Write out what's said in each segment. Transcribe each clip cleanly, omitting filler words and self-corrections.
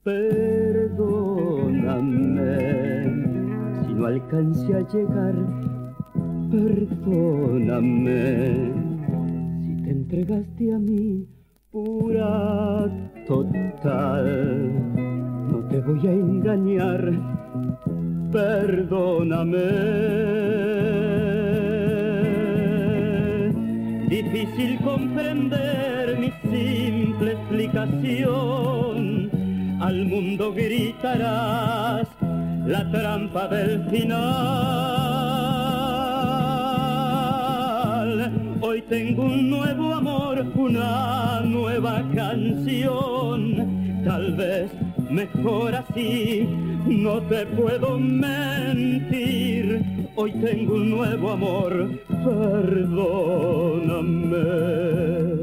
Perdóname si no alcancé a llegar, perdóname si te entregaste a mí pura, total. No te voy a engañar, perdóname. Difícil comprender mi simple explicación. Al mundo gritarás la trampa del final. Hoy tengo un nuevo amor, una nueva canción. Tal vez mejor así, no te puedo mentir. Hoy tengo un nuevo amor, perdóname.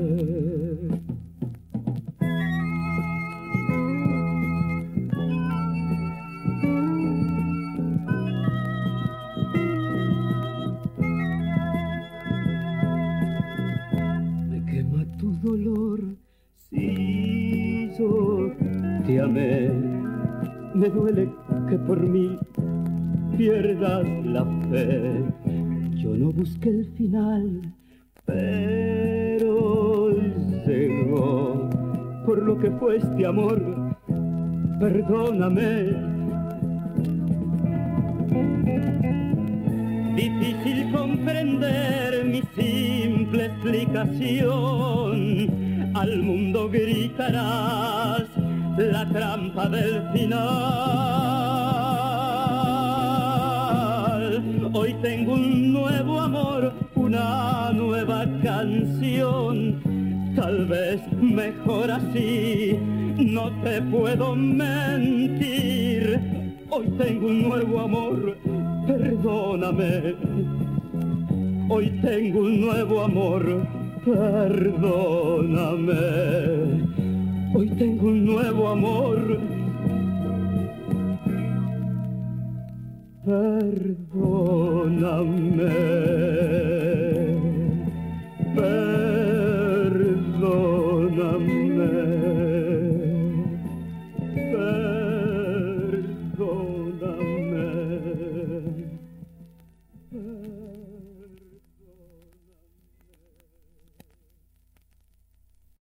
Dolor, si yo te amé, me duele que por mí pierdas la fe. Yo no busqué el final, pero llegó. Por lo que fue este amor, perdóname. Difícil comprender mi simple explicación. Al mundo gritarás la trampa del final. Hoy tengo un nuevo amor, una nueva canción. Tal vez mejor así, no te puedo mentir. Hoy tengo un nuevo amor, perdóname. Hoy tengo un nuevo amor, perdóname. Hoy tengo un nuevo amor, perdóname.